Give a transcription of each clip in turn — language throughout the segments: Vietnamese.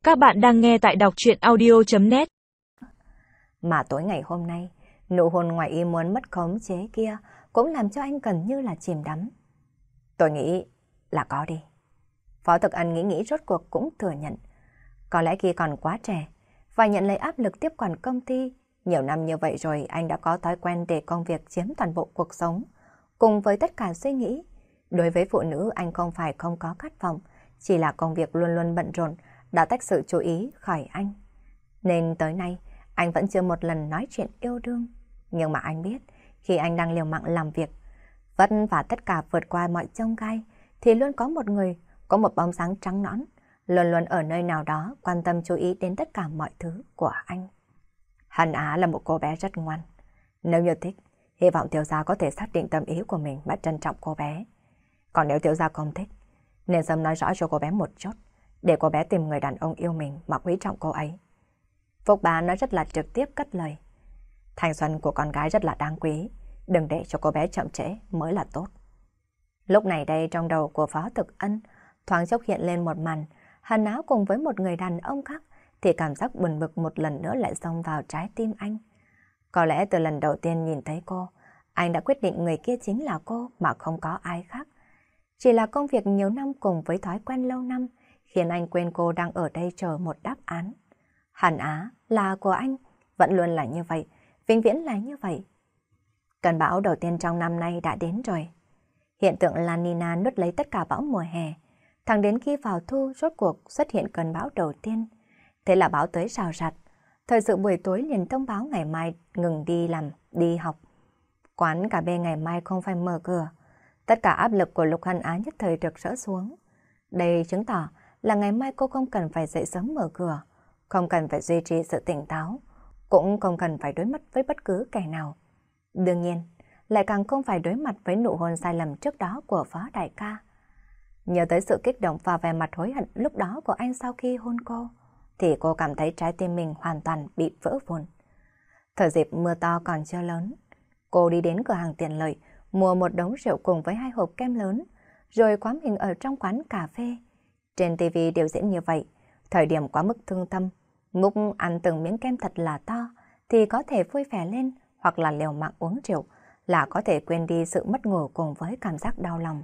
Các bạn đang nghe tại đọc truyện audio.net. Mà tối ngày hôm nay, nụ hôn ngoài ý muốn mất khống chế kia cũng làm cho anh gần như là chìm đắm. Tôi nghĩ là có đi. Phó Thực Ân nghĩ rốt cuộc cũng thừa nhận. Có lẽ khi còn quá trẻ, và nhận lấy áp lực tiếp quản công ty, nhiều năm như vậy rồi anh đã có thói quen để công việc chiếm toàn bộ cuộc sống. Cùng với tất cả suy nghĩ, đối với phụ nữ anh không phải không có khát vọng, chỉ là công việc luôn luôn bận rộn đã tách sự chú ý khỏi anh. Nên tới nay, anh vẫn chưa một lần nói chuyện yêu đương. Nhưng mà anh biết, khi anh đang liều mạng làm việc, vất vả tất cả vượt qua mọi chông gai, thì luôn có một người, có một bóng sáng trắng nõn, luôn luôn ở nơi nào đó quan tâm chú ý đến tất cả mọi thứ của anh. Hân Á là một cô bé rất ngoan. Nếu như thích, hy vọng tiểu gia có thể xác định tâm ý của mình và trân trọng cô bé. Còn nếu tiểu gia không thích, nên sớm nói rõ cho cô bé một chút, để cô bé tìm người đàn ông yêu mình mà quý trọng cô ấy. Phúc Bá nói rất là trực tiếp cất lời. Thanh xuân của con gái rất là đáng quý, đừng để cho cô bé chậm trễ mới là tốt. Lúc này đây trong đầu của Phó Thực Ân thoáng chốc hiện lên một màn, Hân Á cùng với một người đàn ông khác, thì cảm giác buồn bực một lần nữa lại xông vào trái tim anh. Có lẽ từ lần đầu tiên nhìn thấy cô, anh đã quyết định người kia chính là cô mà không có ai khác. Chỉ là công việc nhiều năm cùng với thói quen lâu năm khiến anh quên cô đang ở đây chờ một đáp án. Hân Á là của anh, vẫn luôn là như vậy, vĩnh viễn là như vậy. Cơn bão đầu tiên trong năm nay đã đến rồi. Hiện tượng La Nina nuốt lấy tất cả bão mùa hè. Thẳng đến khi vào thu rốt cuộc xuất hiện cơn bão đầu tiên. Thế là bão tới rào rạt. Thời sự buổi tối liền thông báo ngày mai ngừng đi làm, đi học. Quán cà phê ngày mai không phải mở cửa. Tất cả áp lực của Lục Hân Á nhất thời được rỡ xuống. Đây chứng tỏ là ngày mai cô không cần phải dậy sớm mở cửa, không cần phải duy trì sự tỉnh táo, cũng không cần phải đối mặt với bất cứ kẻ nào. Đương nhiên, lại càng không phải đối mặt với nụ hôn sai lầm trước đó của Phó đại ca. Nhớ tới sự kích động và vẻ mặt hối hận lúc đó của anh sau khi hôn cô, thì cô cảm thấy trái tim mình hoàn toàn bị vỡ vụn. Thời dịp mưa to còn chưa lớn, cô đi đến cửa hàng tiện lợi, mua một đống rượu cùng với 2 hộp kem lớn, rồi khóa mình ở trong quán cà phê. Trên TV đều diễn như vậy, thời điểm quá mức thương tâm, lúc ăn từng miếng kem thật là to, thì có thể vui vẻ lên, hoặc là liều mạng uống rượu, là có thể quên đi sự mất ngủ cùng với cảm giác đau lòng.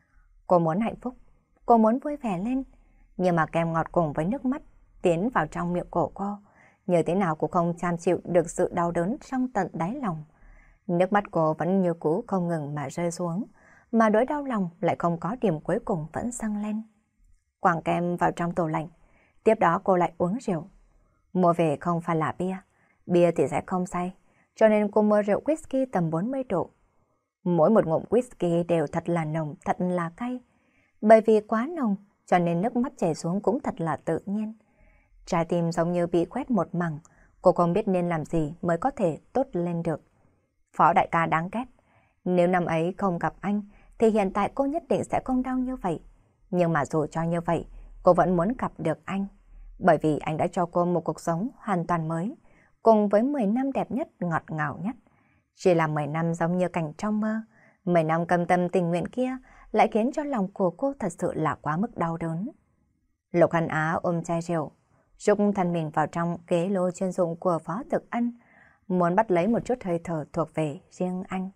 Cô muốn hạnh phúc, cô muốn vui vẻ lên, nhưng mà kem ngọt cùng với nước mắt tiến vào trong miệng của cô, như thế nào cũng không cam chịu được sự đau đớn trong tận đáy lòng. Nước mắt cô vẫn như cũ không ngừng mà rơi xuống, mà nỗi đau lòng lại không có điểm cuối cùng vẫn dâng lên. Quàng kem vào trong tủ lạnh, tiếp đó cô lại uống rượu. Mua về không phải là bia, bia thì sẽ không say, cho nên cô mua rượu whisky tầm 40 độ. Mỗi một ngụm whisky đều thật là nồng, thật là cay. Bởi vì quá nồng, cho nên nước mắt chảy xuống cũng thật là tự nhiên. Trái tim giống như bị quét một mảng, cô không biết nên làm gì mới có thể tốt lên được. Phó đại ca đáng ghét. Nếu năm ấy không gặp anh, thì hiện tại cô nhất định sẽ không đau như vậy. Nhưng mà dù cho như vậy, cô vẫn muốn gặp được anh. Bởi vì anh đã cho cô một cuộc sống hoàn toàn mới, cùng với 10 năm đẹp nhất, ngọt ngào nhất. Chỉ là 10 năm giống như cảnh trong mơ, 10 năm cam tâm tình nguyện kia lại khiến cho lòng của cô thật sự là quá mức đau đớn. Lục Hân Á ôm chai rượu, rúc thân mình vào trong ghế lô chuyên dụng của Phó Thực Ân, muốn bắt lấy một chút hơi thở thuộc về riêng anh.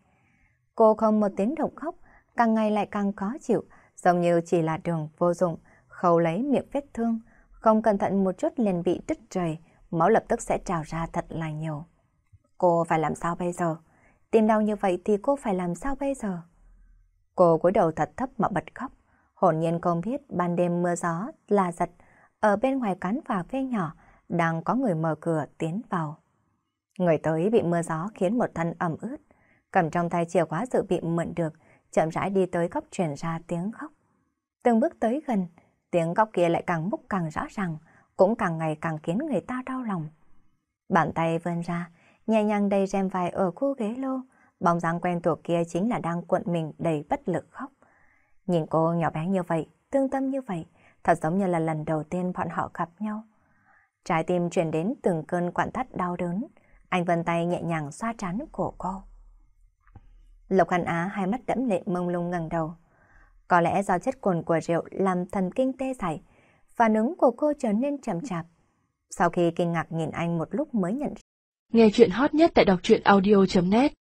Cô không một tiếng động khóc, càng ngày lại càng khó chịu, giống như chỉ là đường vô dụng, khâu lấy miệng vết thương, không cẩn thận một chút liền bị đứt rời, máu lập tức sẽ trào ra thật là nhiều. Cô phải làm sao bây giờ? Tim đau như vậy thì cô phải làm sao bây giờ? Cô cúi đầu thật thấp mà bật khóc, hồn nhiên không biết ban đêm mưa gió là giật, ở bên ngoài quán cà phê nhỏ đang có người mở cửa tiến vào. Người tới bị mưa gió khiến một thân ẩm ướt, cầm trong tay chìa khóa dự bị mượn được, chậm rãi đi tới góc truyền ra tiếng khóc. Từng bước tới gần, tiếng khóc kia lại càng múc càng rõ ràng, cũng càng ngày càng khiến người ta đau lòng. Bàn tay vươn ra, nhẹ nhàng đầy rèm vải ở khu ghế lô, bóng dáng quen thuộc kia chính là đang cuộn mình đầy bất lực khóc. Nhìn cô nhỏ bé như vậy, thương tâm như vậy, thật giống như là lần đầu tiên bọn họ gặp nhau. Trái tim truyền đến từng cơn quặn thắt đau đớn, anh vươn tay nhẹ nhàng xoa trán của cô. Lục Hân Á hai mắt đẫm lệ mông lung ngẩng đầu. Có lẽ do chất cồn của rượu làm thần kinh tê dại, phản ứng của cô trở nên chậm chạp. Sau khi kinh ngạc nhìn anh một lúc mới nhận ra. Nghe chuyện hot nhất tại đọc truyện audio.net